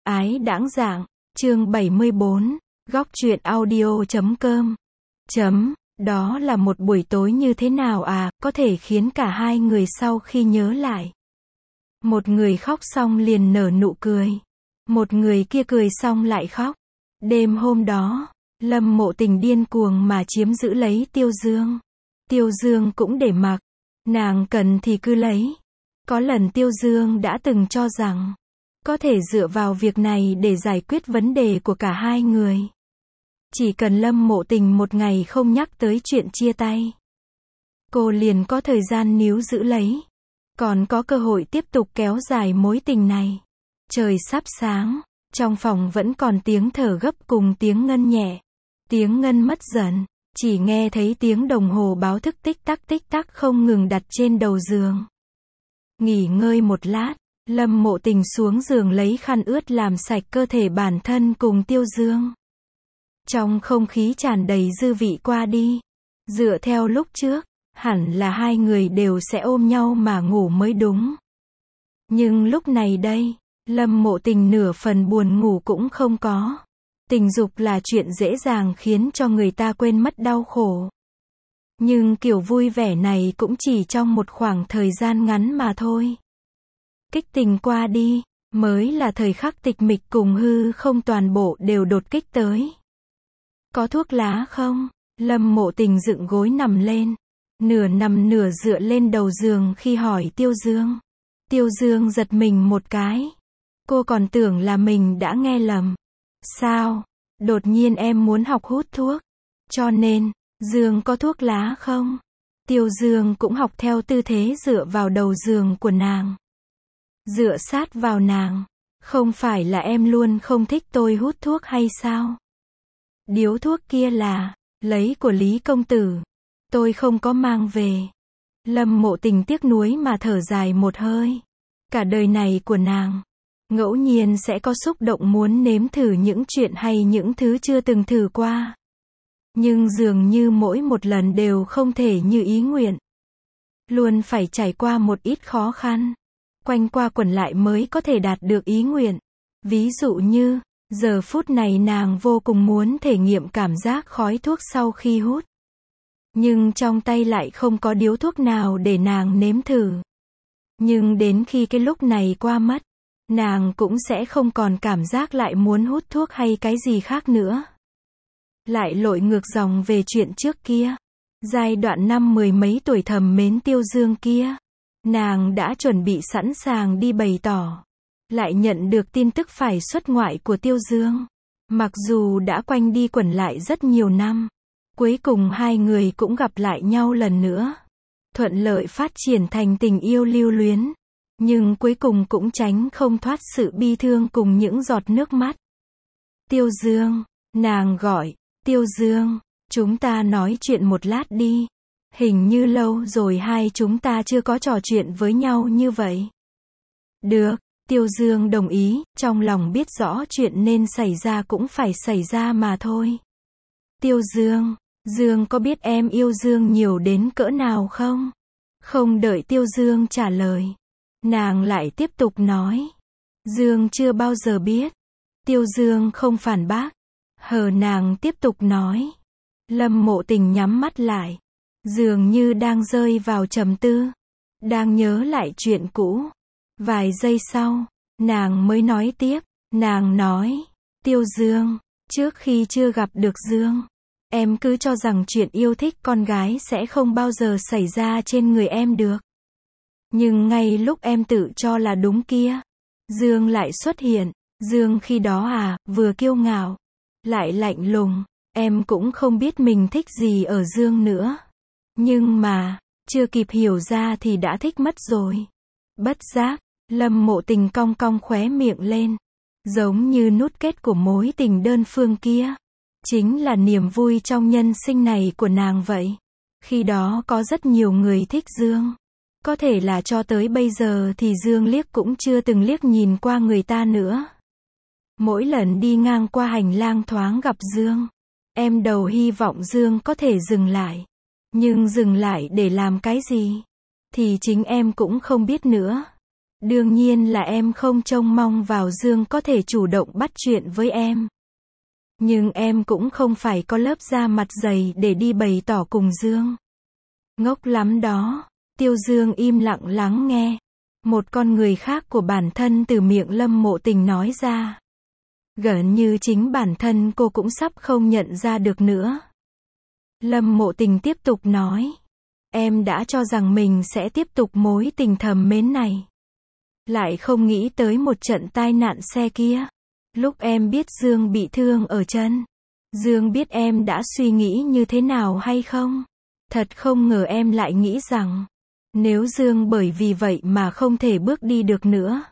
ái đãng dạng, chương 74, góc truyện audio.com. Đó là một buổi tối như thế nào à, có thể khiến cả hai người sau khi nhớ lại. Một người khóc xong liền nở nụ cười. Một người kia cười xong lại khóc. Đêm hôm đó, Lâm Mộ Tình điên cuồng mà chiếm giữ lấy Tiêu Dương. Tiêu Dương cũng để mặc. Nàng cần thì cứ lấy. Có lần Tiêu Dương đã từng cho rằng, có thể dựa vào việc này để giải quyết vấn đề của cả hai người. Chỉ cần Lâm Mộ Tình một ngày không nhắc tới chuyện chia tay, cô liền có thời gian níu giữ lấy, còn có cơ hội tiếp tục kéo dài mối tình này. Trời sắp sáng, trong phòng vẫn còn tiếng thở gấp cùng tiếng ngân nhẹ. Tiếng ngân mất dần, chỉ nghe thấy tiếng đồng hồ báo thức tích tắc không ngừng đặt trên đầu giường. Nghỉ ngơi một lát, Lâm Mộ Tình xuống giường lấy khăn ướt làm sạch cơ thể bản thân cùng Tiêu Dương. Trong không khí tràn đầy dư vị qua đi. Dựa theo lúc trước, hẳn là hai người đều sẽ ôm nhau mà ngủ mới đúng. Nhưng lúc này đây, Lâm Mộ Tình nửa phần buồn ngủ cũng không có. Tình dục là chuyện dễ dàng khiến cho người ta quên mất đau khổ. Nhưng kiểu vui vẻ này cũng chỉ trong một khoảng thời gian ngắn mà thôi. Kích tình qua đi, mới là thời khắc tịch mịch cùng hư không toàn bộ đều đột kích tới. Có thuốc lá không? Lâm Mộ Tình dựng gối nằm lên. Nửa nằm nửa dựa lên đầu giường khi hỏi Tiêu Dương. Tiêu Dương giật mình một cái. Cô còn tưởng là mình đã nghe lầm. Sao? Đột nhiên em muốn học hút thuốc. Cho nên, Dương có thuốc lá không? Tiêu Dương cũng học theo tư thế dựa vào đầu giường của nàng. Dựa sát vào nàng. Không phải là em luôn không thích tôi hút thuốc hay sao? Điếu thuốc kia là lấy của Lý công tử. Tôi không có mang về. Lâm Mộ Tình tiếc nuối mà thở dài một hơi. Cả đời này của nàng, ngẫu nhiên sẽ có xúc động muốn nếm thử những chuyện hay những thứ chưa từng thử qua. Nhưng dường như mỗi một lần đều không thể như ý nguyện. Luôn phải trải qua một ít khó khăn. Quanh qua quẩn lại mới có thể đạt được ý nguyện. Ví dụ như, giờ phút này nàng vô cùng muốn thể nghiệm cảm giác khói thuốc sau khi hút. Nhưng trong tay lại không có điếu thuốc nào để nàng nếm thử. Nhưng đến khi cái lúc này qua mất, nàng cũng sẽ không còn cảm giác lại muốn hút thuốc hay cái gì khác nữa. Lại lội ngược dòng về chuyện trước kia. Giai đoạn năm mười mấy tuổi thầm mến Tiêu Dương kia. Nàng đã chuẩn bị sẵn sàng đi bày tỏ. Lại nhận được tin tức phải xuất ngoại của Tiêu Dương. Mặc dù đã quanh đi quẩn lại rất nhiều năm. Cuối cùng hai người cũng gặp lại nhau lần nữa. Thuận lợi phát triển thành tình yêu lưu luyến. Nhưng cuối cùng cũng tránh không thoát sự bi thương cùng những giọt nước mắt. Tiêu Dương, nàng gọi. Tiêu Dương, chúng ta nói chuyện một lát đi. Hình như lâu rồi hai chúng ta chưa có trò chuyện với nhau như vậy. Được, Tiêu Dương đồng ý, trong lòng biết rõ chuyện nên xảy ra cũng phải xảy ra mà thôi. Tiêu Dương, Dương có biết em yêu Dương nhiều đến cỡ nào không? Không đợi Tiêu Dương trả lời, nàng lại tiếp tục nói. Dương chưa bao giờ biết. Tiêu Dương không phản bác. Nàng tiếp tục nói. Lâm Mộ Tình nhắm mắt lại. Dường như đang rơi vào trầm tư. Đang nhớ lại chuyện cũ. Vài giây sau, nàng mới nói tiếp. Nàng nói. Tiêu Dương, trước khi chưa gặp được Dương, em cứ cho rằng chuyện yêu thích con gái sẽ không bao giờ xảy ra trên người em được. Nhưng ngay lúc em tự cho là đúng kia, Dương lại xuất hiện. Dương khi đó vừa kiêu ngạo, lại lạnh lùng. Em cũng không biết mình thích gì ở Dương nữa. Nhưng mà, chưa kịp hiểu ra thì đã thích mất rồi. Bất giác, Lâm Mộ Tình cong cong khóe miệng lên. Giống như nút kết của mối tình đơn phương kia. Chính là niềm vui trong nhân sinh này của nàng vậy. Khi đó có rất nhiều người thích Dương. Có thể là cho tới bây giờ thì Dương liếc cũng chưa từng liếc nhìn qua người ta nữa. Mỗi lần đi ngang qua hành lang thoáng gặp Dương, em đầu hy vọng Dương có thể dừng lại. Nhưng dừng lại để làm cái gì? Thì chính em cũng không biết nữa. Đương nhiên là em không trông mong vào Dương có thể chủ động bắt chuyện với em. Nhưng em cũng không phải có lớp da mặt dày để đi bày tỏ cùng Dương. Ngốc lắm đó. Tiêu Dương im lặng lắng nghe. Một con người khác của bản thân từ miệng Lâm Mộ Tình nói ra. Gần như chính bản thân cô cũng sắp không nhận ra được nữa. Lâm Mộ Tình tiếp tục nói. Em đã cho rằng mình sẽ tiếp tục mối tình thầm mến này. Lại không nghĩ tới một trận tai nạn xe kia. Lúc em biết Dương bị thương ở chân. Dương biết em đã suy nghĩ như thế nào hay không? Thật không ngờ em lại nghĩ rằng. Nếu Dương bởi vì vậy mà không thể bước đi được nữa.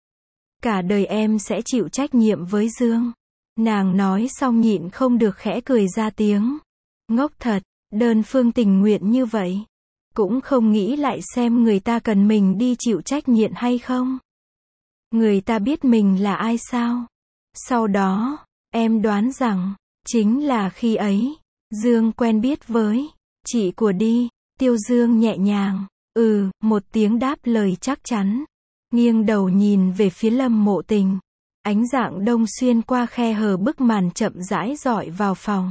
Cả đời em sẽ chịu trách nhiệm với Dương. Nàng nói xong nhịn không được khẽ cười ra tiếng. Ngốc thật, đơn phương tình nguyện như vậy. Cũng không nghĩ lại xem người ta cần mình đi chịu trách nhiệm hay không. Người ta biết mình là ai sao? Sau đó, em đoán rằng, chính là khi ấy, Dương quen biết với chị của đi. Tiêu Dương nhẹ nhàng, một tiếng đáp lời chắc chắn. Nghiêng đầu nhìn về phía Lâm Mộ Tình. Ánh rạng đông xuyên qua khe hở bức màn chậm rãi rọi vào phòng.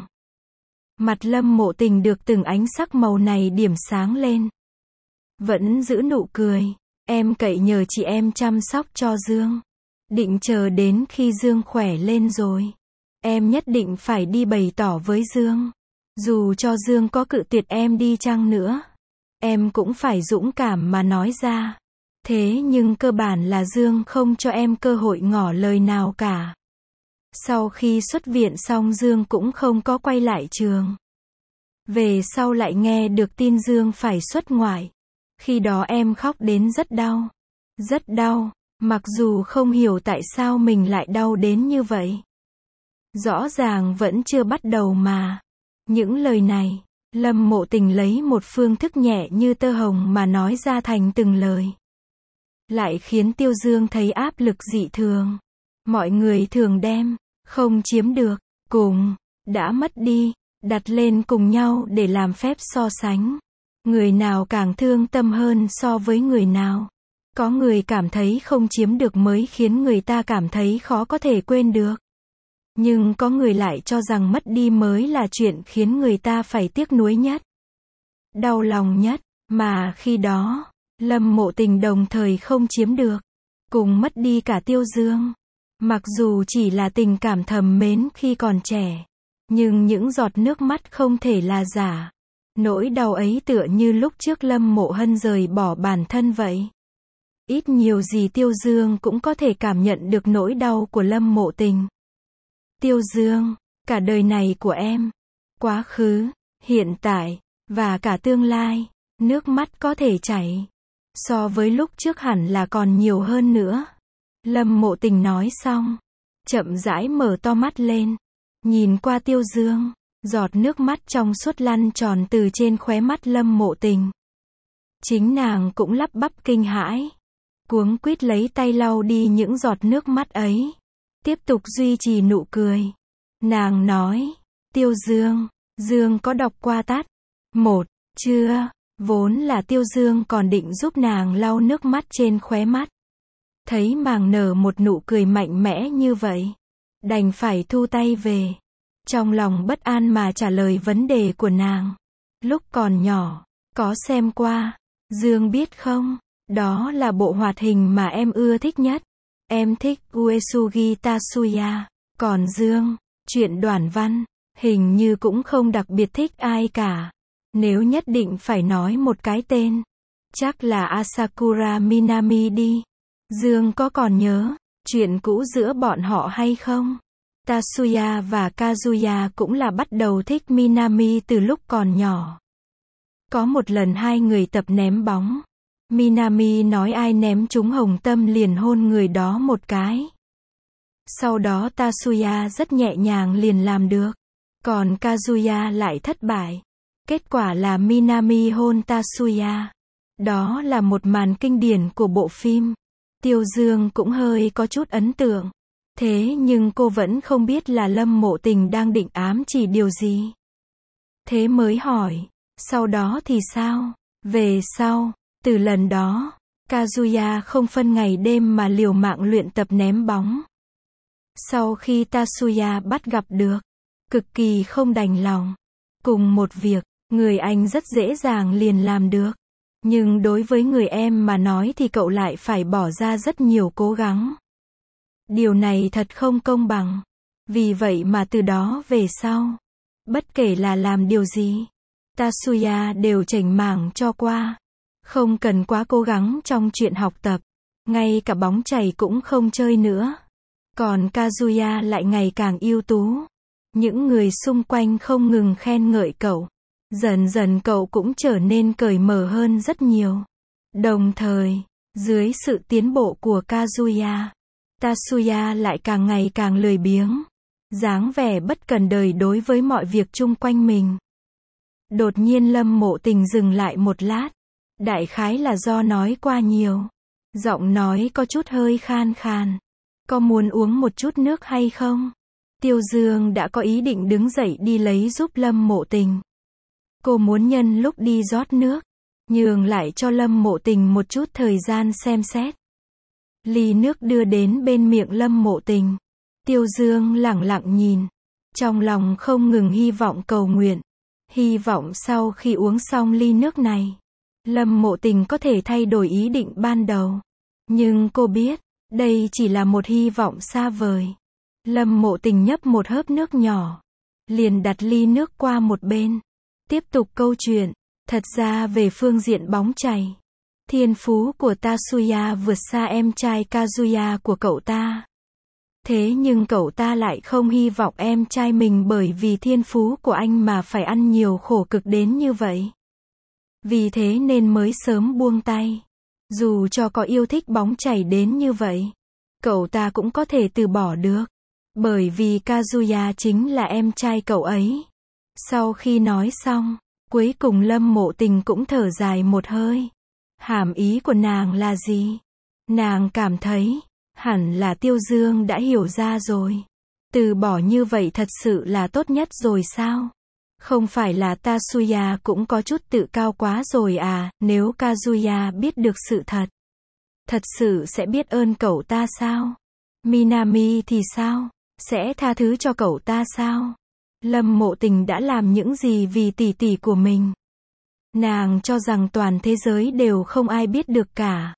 Mặt Lâm Mộ Tình được từng ánh sắc màu này điểm sáng lên. Vẫn giữ nụ cười. Em cậy nhờ chị em chăm sóc cho Dương. Định chờ đến khi Dương khỏe lên rồi. Em nhất định phải đi bày tỏ với Dương. Dù cho Dương có cự tuyệt em đi chăng nữa. Em cũng phải dũng cảm mà nói ra. Thế nhưng cơ bản là Dương không cho em cơ hội ngỏ lời nào cả. Sau khi xuất viện xong Dương cũng không có quay lại trường. Về sau lại nghe được tin Dương phải xuất ngoại. Khi đó em khóc đến rất đau. Rất đau, mặc dù không hiểu tại sao mình lại đau đến như vậy. Rõ ràng vẫn chưa bắt đầu mà. Những lời này, Lâm Mộ Tình lấy một phương thức nhẹ như tơ hồng mà nói ra thành từng lời. Lại khiến Tiêu Dương thấy áp lực dị thường. Mọi người thường đem, không chiếm được, cùng, đã mất đi, đặt lên cùng nhau để làm phép so sánh. Người nào càng thương tâm hơn so với người nào. Có người cảm thấy không chiếm được mới khiến người ta cảm thấy khó có thể quên được. Nhưng có người lại cho rằng mất đi mới là chuyện khiến người ta phải tiếc nuối nhất. Đau lòng nhất, mà khi đó, Lâm Mộ Tình đồng thời không chiếm được. Cùng mất đi cả Tiêu Dương. Mặc dù chỉ là tình cảm thầm mến khi còn trẻ. Nhưng những giọt nước mắt không thể là giả. Nỗi đau ấy tựa như lúc trước Lâm Mộ Hân rời bỏ bản thân vậy. Ít nhiều gì Tiêu Dương cũng có thể cảm nhận được nỗi đau của Lâm Mộ Tình. Tiêu Dương, cả đời này của em, quá khứ, hiện tại, và cả tương lai, nước mắt có thể chảy. So với lúc trước hẳn là còn nhiều hơn nữa. Lâm Mộ Tình nói xong, chậm rãi mở to mắt lên, nhìn qua Tiêu Dương, giọt nước mắt trong suốt lăn tròn từ trên khóe mắt Lâm Mộ Tình. Chính nàng cũng lắp bắp kinh hãi, cuống quýt lấy tay lau đi những giọt nước mắt ấy, tiếp tục duy trì nụ cười. Nàng nói, Tiêu Dương, Dương có đọc qua tắt 1, chưa? Vốn là Tiêu Dương còn định giúp nàng lau nước mắt trên khóe mắt. Thấy nàng nở một nụ cười mạnh mẽ như vậy, đành phải thu tay về. Trong lòng bất an mà trả lời vấn đề của nàng. Lúc còn nhỏ, có xem qua. Dương biết không, đó là bộ hoạt hình mà em ưa thích nhất. Em thích Uesugi Tatsuya. Còn Dương, truyện Đoản Văn, hình như cũng không đặc biệt thích ai cả. Nếu nhất định phải nói một cái tên, chắc là Asakura Minami đi. Dương có còn nhớ chuyện cũ giữa bọn họ hay không? Tatsuya và Kazuya cũng là bắt đầu thích Minami từ lúc còn nhỏ. Có một lần hai người tập ném bóng. Minami nói ai ném trúng hồng tâm liền hôn người đó một cái. Sau đó Tatsuya rất nhẹ nhàng liền làm được. Còn Kazuya lại thất bại. Kết quả là Minami hôn Tatsuya. Đó là một màn kinh điển của bộ phim. Tiêu Dương cũng hơi có chút ấn tượng. Thế nhưng cô vẫn không biết là Lâm Mộ Tình đang định ám chỉ điều gì. Thế mới hỏi, sau đó thì sao? Về sau, từ lần đó, Kazuya không phân ngày đêm mà liều mạng luyện tập ném bóng. Sau khi Tatsuya bắt gặp được, cực kỳ không đành lòng. Cùng một việc, người anh rất dễ dàng liền làm được. Nhưng đối với người em mà nói thì cậu lại phải bỏ ra rất nhiều cố gắng. Điều này thật không công bằng. Vì vậy mà từ đó về sau, bất kể là làm điều gì, Tatsuya đều chểnh mảng cho qua. Không cần quá cố gắng trong chuyện học tập. Ngay cả bóng chày cũng không chơi nữa. Còn Kazuya lại ngày càng ưu tú. Những người xung quanh không ngừng khen ngợi cậu. Dần dần cậu cũng trở nên cởi mở hơn rất nhiều. Đồng thời, dưới sự tiến bộ của Kazuya, Tatsuya lại càng ngày càng lười biếng. Dáng vẻ bất cần đời đối với mọi việc chung quanh mình. Đột nhiên Lâm Mộ Tình dừng lại một lát. Đại khái là do nói qua nhiều. Giọng nói có chút hơi khan khan. Có muốn uống một chút nước hay không? Tiêu Dương đã có ý định đứng dậy đi lấy giúp Lâm Mộ Tình. Cô muốn nhân lúc đi rót nước, nhường lại cho Lâm Mộ Tình một chút thời gian xem xét. Ly nước đưa đến bên miệng Lâm Mộ Tình. Tiêu Dương lẳng lặng nhìn. Trong lòng không ngừng hy vọng cầu nguyện. Hy vọng sau khi uống xong ly nước này, Lâm Mộ Tình có thể thay đổi ý định ban đầu. Nhưng cô biết, đây chỉ là một hy vọng xa vời. Lâm Mộ Tình nhấp một hớp nước nhỏ, liền đặt ly nước qua một bên. Tiếp tục câu chuyện. Thật ra về phương diện bóng chày, thiên phú của Tatsuya vượt xa em trai Kazuya của cậu ta. Thế nhưng cậu ta lại không hy vọng em trai mình bởi vì thiên phú của anh mà phải ăn nhiều khổ cực đến như vậy. Vì thế nên mới sớm buông tay. Dù cho có yêu thích bóng chày đến như vậy, cậu ta cũng có thể từ bỏ được. Bởi vì Kazuya chính là em trai cậu ấy. Sau khi nói xong, cuối cùng Lâm Mộ Tình cũng thở dài một hơi. Hàm ý của nàng là gì? Nàng cảm thấy, hẳn là Tiêu Dương đã hiểu ra rồi. Từ bỏ như vậy thật sự là tốt nhất rồi sao? Không phải là Tatsuya cũng có chút tự cao quá rồi à? Nếu Kazuya biết được sự thật, thật sự sẽ biết ơn cậu ta sao? Minami thì sao? Sẽ tha thứ cho cậu ta sao? Lâm Mộ Tình đã làm những gì vì tỷ tỷ của mình? Nàng cho rằng toàn thế giới đều không ai biết được cả.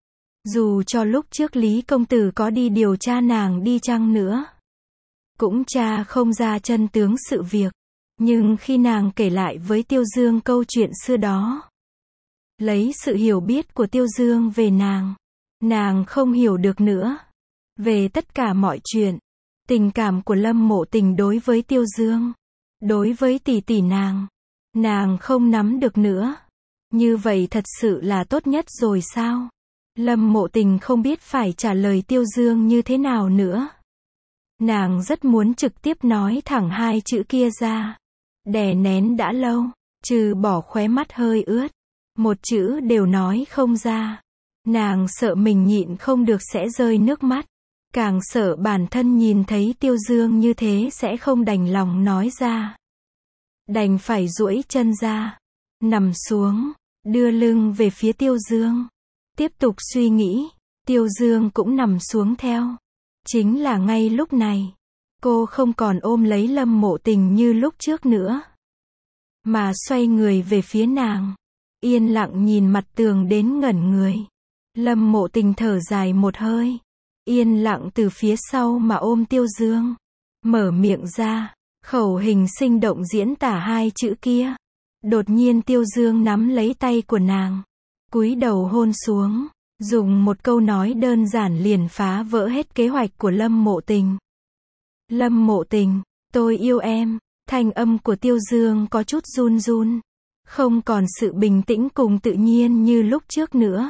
Dù cho lúc trước Lý Công Tử có đi điều tra nàng đi chăng nữa, cũng tra không ra chân tướng sự việc. Nhưng khi nàng kể lại với Tiêu Dương câu chuyện xưa đó, lấy sự hiểu biết của Tiêu Dương về nàng không hiểu được nữa. Về tất cả mọi chuyện, tình cảm của Lâm Mộ Tình đối với Tiêu Dương, đối với tỷ tỷ nàng không nắm được nữa. Như vậy thật sự là tốt nhất rồi sao? Lâm Mộ Tình không biết phải trả lời Tiêu Dương như thế nào nữa. Nàng rất muốn trực tiếp nói thẳng hai chữ kia ra. Đè nén đã lâu, trừ bỏ khóe mắt hơi ướt, một chữ đều nói không ra. Nàng sợ mình nhịn không được sẽ rơi nước mắt. Càng sợ bản thân nhìn thấy Tiêu Dương như thế sẽ không đành lòng nói ra. Đành phải duỗi chân ra, nằm xuống, đưa lưng về phía Tiêu Dương. Tiếp tục suy nghĩ, Tiêu Dương cũng nằm xuống theo. Chính là ngay lúc này, cô không còn ôm lấy Lâm Mộ Tình như lúc trước nữa, mà xoay người về phía nàng, yên lặng nhìn mặt tường đến ngẩn người. Lâm Mộ Tình thở dài một hơi, yên lặng từ phía sau mà ôm Tiêu Dương, mở miệng ra, khẩu hình sinh động diễn tả hai chữ kia. Đột nhiên Tiêu Dương nắm lấy tay của nàng, cúi đầu hôn xuống, dùng một câu nói đơn giản liền phá vỡ hết kế hoạch của Lâm Mộ Tình. Lâm Mộ Tình, tôi yêu em. Thanh âm của Tiêu Dương có chút run run, không còn sự bình tĩnh cùng tự nhiên như lúc trước nữa.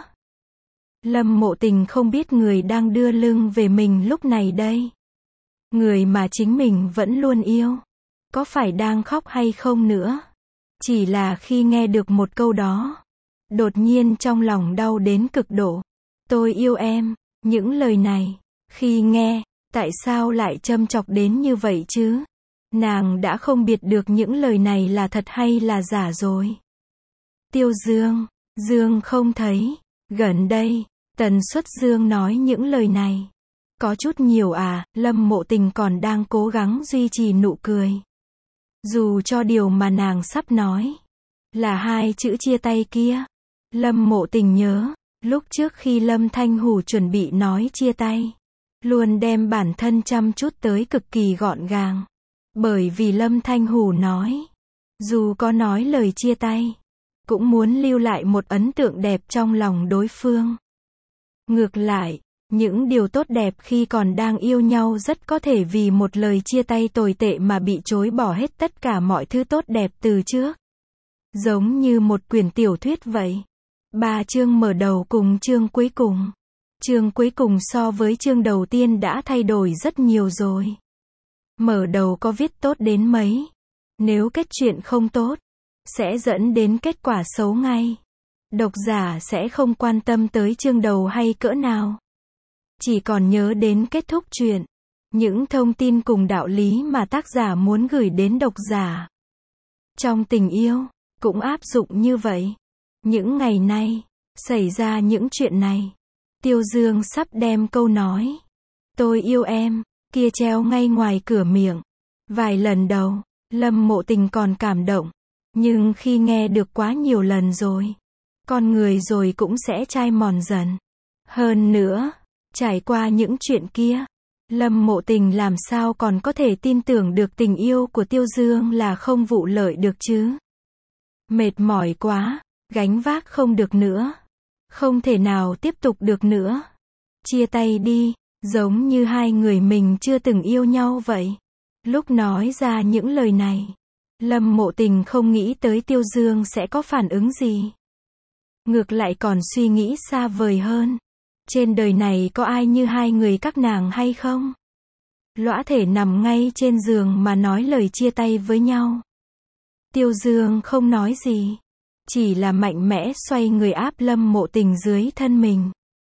Lâm Mộ Tình không biết người đang đưa lưng về mình lúc này đây, người mà chính mình vẫn luôn yêu, có phải đang khóc hay không nữa. Chỉ là khi nghe được một câu đó, đột nhiên trong lòng đau đến cực độ. Tôi yêu em, những lời này, khi nghe, tại sao lại châm chọc đến như vậy chứ? Nàng đã không biệt được những lời này là thật hay là giả rồi. Tiêu Dương, Dương không thấy, Gần đây, tần suất dương nói những lời này. Có chút nhiều à, Lâm Mộ Tình còn đang cố gắng duy trì nụ cười. Dù cho điều mà nàng sắp nói là hai chữ chia tay kia. Lâm Mộ Tình nhớ, lúc trước khi Lâm Thanh Hủ chuẩn bị nói chia tay, luôn đem bản thân chăm chút tới cực kỳ gọn gàng. Bởi vì Lâm Thanh Hủ nói, dù có nói lời chia tay, cũng muốn lưu lại một ấn tượng đẹp trong lòng đối phương. Ngược lại, những điều tốt đẹp khi còn đang yêu nhau rất có thể vì một lời chia tay tồi tệ mà bị chối bỏ hết tất cả mọi thứ tốt đẹp từ trước. Giống như một quyển tiểu thuyết vậy. 3 chương mở đầu cùng chương cuối cùng. Chương cuối cùng so với chương đầu tiên đã thay đổi rất nhiều rồi. Mở đầu có viết tốt đến mấy, nếu kết chuyện không tốt, sẽ dẫn đến kết quả xấu ngay. Độc giả sẽ không quan tâm tới chương đầu hay cỡ nào, chỉ còn nhớ đến kết thúc truyện, những thông tin cùng đạo lý mà tác giả muốn gửi đến độc giả. Trong tình yêu, cũng áp dụng như vậy. Những ngày nay, xảy ra những chuyện này. Tiêu Dương sắp đem câu nói "tôi yêu em" kia treo ngay ngoài cửa miệng. Vài lần đầu, Lâm Mộ Tình còn cảm động. Nhưng khi nghe được quá nhiều lần rồi, con người rồi cũng sẽ chai mòn dần. Hơn nữa, trải qua những chuyện kia, Lâm Mộ Tình làm sao còn có thể tin tưởng được tình yêu của Tiêu Dương là không vụ lợi được chứ. Mệt mỏi quá, gánh vác không được nữa. Không thể nào tiếp tục được nữa. Chia tay đi, giống như hai người mình chưa từng yêu nhau vậy. Lúc nói ra những lời này, Lâm Mộ Tình không nghĩ tới Tiêu Dương sẽ có phản ứng gì. Ngược lại còn suy nghĩ xa vời hơn. Trên đời này có ai như hai người các nàng hay không? Lõa thể nằm ngay trên giường mà nói lời chia tay với nhau. Tiêu Dương không nói gì, chỉ là mạnh mẽ xoay người áp Lâm Mộ Tình dưới thân mình.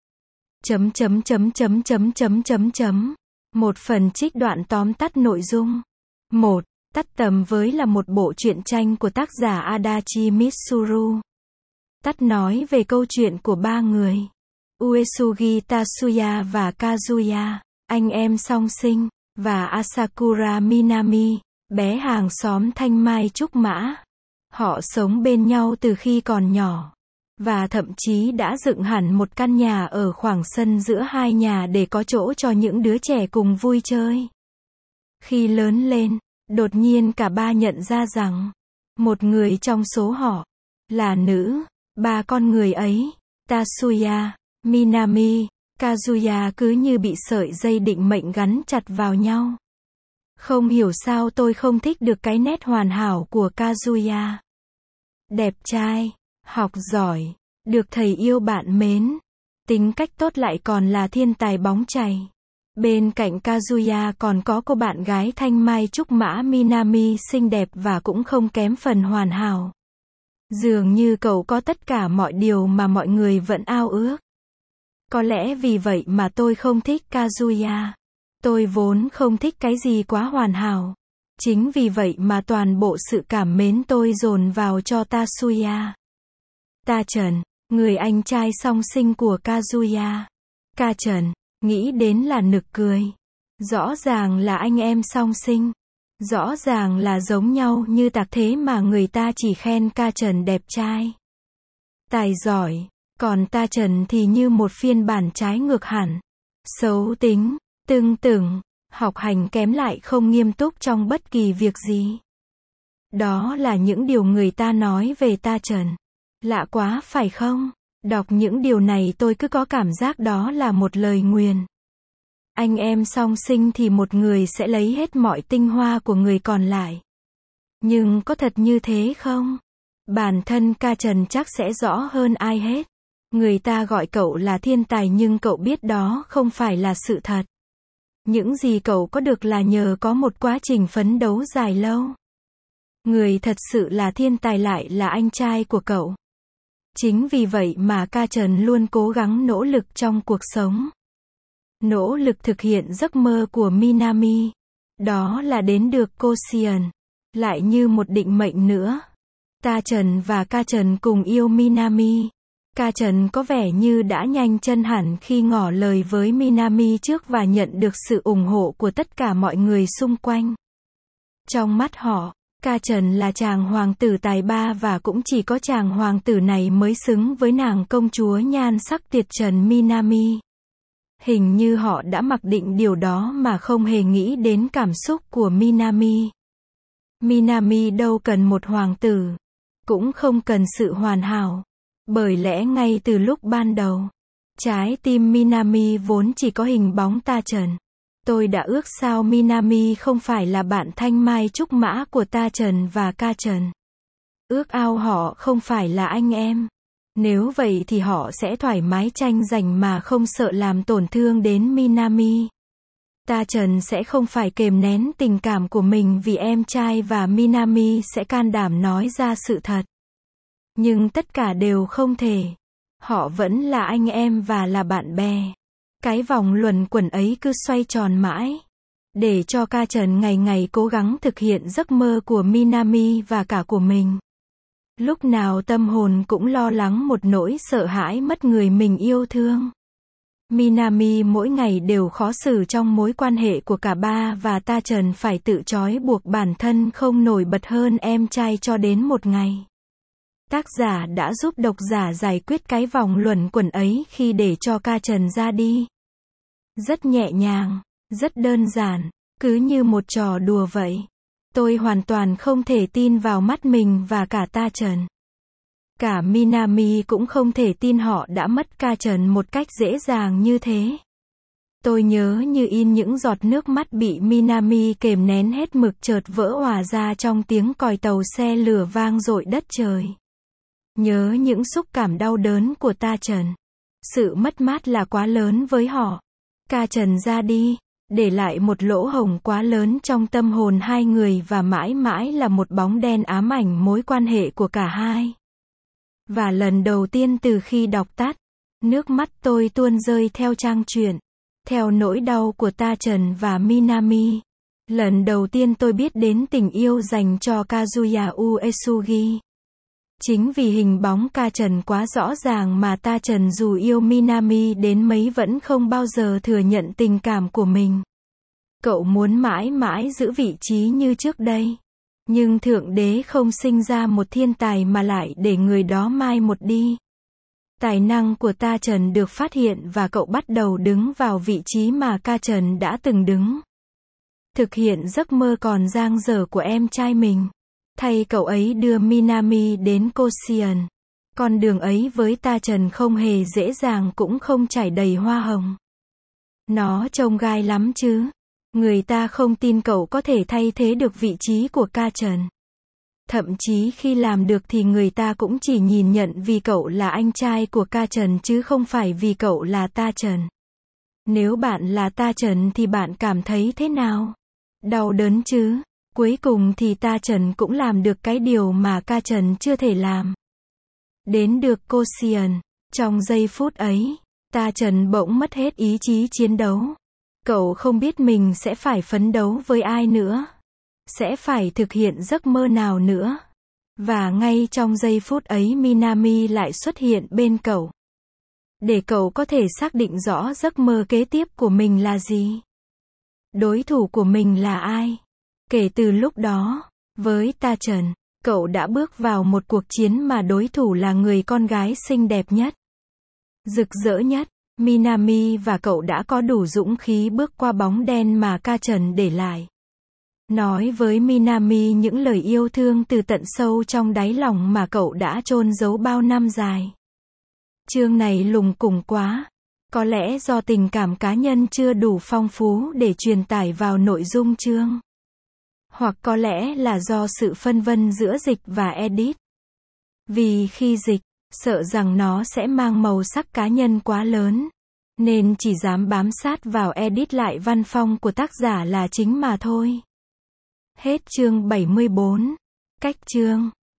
Một phần trích đoạn tóm tắt nội dung. 1. Tắt tầm với là một bộ truyện tranh của tác giả Adachi Mitsuru. Tắt nói về câu chuyện của ba người, Uesugi Tatsuya và Kazuya, anh em song sinh, và Asakura Minami, bé hàng xóm thanh mai trúc mã. Họ sống bên nhau từ khi còn nhỏ, và thậm chí đã dựng hẳn một căn nhà ở khoảng sân giữa hai nhà để có chỗ cho những đứa trẻ cùng vui chơi. Khi lớn lên, đột nhiên cả ba nhận ra rằng, một người trong số họ là nữ. Ba con người ấy, Tatsuya, Minami, Kazuya cứ như bị sợi dây định mệnh gắn chặt vào nhau. Không hiểu sao tôi không thích được cái nét hoàn hảo của Kazuya. Đẹp trai, học giỏi, được thầy yêu bạn mến, tính cách tốt lại còn là thiên tài bóng chày. Bên cạnh Kazuya còn có cô bạn gái thanh mai trúc mã Minami xinh đẹp và cũng không kém phần hoàn hảo. Dường như cậu có tất cả mọi điều mà mọi người vẫn ao ước. Có lẽ vì vậy mà tôi không thích Kazuya. Tôi vốn không thích cái gì quá hoàn hảo. Chính vì vậy mà toàn bộ sự cảm mến tôi dồn vào cho Tatsuya. Ta Trần, người anh trai song sinh của Kazuya. Ca Trần, nghĩ đến là nực cười. Rõ ràng là anh em song sinh. Rõ ràng là giống nhau như tạc thế mà người ta chỉ khen Ca Trần đẹp trai, tài giỏi, còn Ta Trần thì như một phiên bản trái ngược hẳn. Xấu tính, tưng tửng, học hành kém lại không nghiêm túc trong bất kỳ việc gì. Đó là những điều người ta nói về Ta Trần. Lạ quá phải không? Đọc những điều này tôi cứ có cảm giác đó là một lời nguyền. Anh em song sinh thì một người sẽ lấy hết mọi tinh hoa của người còn lại. Nhưng có thật như thế không? Bản thân Ca Trần chắc sẽ rõ hơn ai hết. Người ta gọi cậu là thiên tài nhưng cậu biết đó không phải là sự thật. Những gì cậu có được là nhờ có một quá trình phấn đấu dài lâu. Người thật sự là thiên tài lại là anh trai của cậu. Chính vì vậy mà Ca Trần luôn cố gắng nỗ lực trong cuộc sống. Nỗ lực thực hiện giấc mơ của Minami. Đó là đến được Koshien. Lại như một định mệnh nữa. Ta Trần và Ca Trần cùng yêu Minami. Ca Trần có vẻ như đã nhanh chân hẳn khi ngỏ lời với Minami trước và nhận được sự ủng hộ của tất cả mọi người xung quanh. Trong mắt họ, Ca Trần là chàng hoàng tử tài ba và cũng chỉ có chàng hoàng tử này mới xứng với nàng công chúa nhan sắc tuyệt trần Minami. Hình như họ đã mặc định điều đó mà không hề nghĩ đến cảm xúc của Minami. Minami đâu cần một hoàng tử, cũng không cần sự hoàn hảo. Bởi lẽ ngay từ lúc ban đầu, trái tim Minami vốn chỉ có hình bóng Ta Trần. Tôi đã ước sao Minami không phải là bạn thanh mai trúc mã của Ta Trần và Ca Trần. Ước ao họ không phải là anh em. Nếu vậy thì họ sẽ thoải mái tranh giành mà không sợ làm tổn thương đến Minami. Ta Trần sẽ không phải kềm nén tình cảm của mình vì em trai và Minami sẽ can đảm nói ra sự thật. Nhưng tất cả đều không thể. Họ vẫn là anh em và là bạn bè. Cái vòng luẩn quẩn ấy cứ xoay tròn mãi. Để cho Ca Trần ngày ngày cố gắng thực hiện giấc mơ của Minami và cả của mình. Lúc nào tâm hồn cũng lo lắng một nỗi sợ hãi mất người mình yêu thương. Minami mỗi ngày đều khó xử trong mối quan hệ của cả ba và Ta Trần phải tự trói buộc bản thân không nổi bật hơn em trai cho đến một ngày. Tác giả đã giúp độc giả giải quyết cái vòng luẩn quẩn ấy khi để cho Ca Trần ra đi. Rất nhẹ nhàng, rất đơn giản, cứ như một trò đùa vậy. Tôi hoàn toàn không thể tin vào mắt mình và cả Ta Trần. Cả Minami cũng không thể tin họ đã mất Ca Trần một cách dễ dàng như thế. Tôi nhớ như in những giọt nước mắt bị Minami kềm nén hết mực chợt vỡ òa ra trong tiếng còi tàu xe lửa vang dội đất trời. Nhớ những xúc cảm đau đớn của Ta Trần. Sự mất mát là quá lớn với họ. Ca Trần ra đi, để lại một lỗ hổng quá lớn trong tâm hồn hai người và mãi mãi là một bóng đen ám ảnh mối quan hệ của cả hai. Và lần đầu tiên từ khi đọc tắt, nước mắt tôi tuôn rơi theo trang truyện, theo nỗi đau của Ta Trần và Minami. Lần đầu tiên tôi biết đến tình yêu dành cho Kazuya Uesugi. Chính vì hình bóng Ca Trần quá rõ ràng mà Ta Trần dù yêu Minami đến mấy vẫn không bao giờ thừa nhận tình cảm của mình. Cậu muốn mãi mãi giữ vị trí như trước đây. Nhưng Thượng Đế không sinh ra một thiên tài mà lại để người đó mai một đi. Tài năng của Ta Trần được phát hiện và cậu bắt đầu đứng vào vị trí mà Ca Trần đã từng đứng. Thực hiện giấc mơ còn dang dở của em trai mình. Thay cậu ấy đưa Minami đến Koshien. Con đường ấy với Ta Trần không hề dễ dàng cũng không trải đầy hoa hồng. Nó trông gai lắm chứ. Người ta không tin cậu có thể thay thế được vị trí của Ca Trần. Thậm chí khi làm được thì người ta cũng chỉ nhìn nhận vì cậu là anh trai của Ca Trần chứ không phải vì cậu là Ta Trần. Nếu bạn là Ta Trần thì bạn cảm thấy thế nào? Đau đớn chứ? Cuối cùng thì Ta Trần cũng làm được cái điều mà Ca Trần chưa thể làm. Đến được Koshien, trong giây phút ấy, Ta Trần bỗng mất hết ý chí chiến đấu. Cậu không biết mình sẽ phải phấn đấu với ai nữa. Sẽ phải thực hiện giấc mơ nào nữa. Và ngay trong giây phút ấy Minami lại xuất hiện bên cậu. Để cậu có thể xác định rõ giấc mơ kế tiếp của mình là gì. Đối thủ của mình là ai. Kể từ lúc đó, với Ta Trần, cậu đã bước vào một cuộc chiến mà đối thủ là người con gái xinh đẹp nhất, rực rỡ nhất. Minami và cậu đã có đủ dũng khí bước qua bóng đen mà Ca Trần để lại. Nói với Minami những lời yêu thương từ tận sâu trong đáy lòng mà cậu đã chôn giấu bao năm dài. Chương này lùng củng quá. Có lẽ do tình cảm cá nhân chưa đủ phong phú để truyền tải vào nội dung chương. Hoặc có lẽ là do sự phân vân giữa dịch và edit. Vì khi dịch, sợ rằng nó sẽ mang màu sắc cá nhân quá lớn, nên chỉ dám bám sát vào edit lại văn phong của tác giả là chính mà thôi. Hết chương 74. Cách chương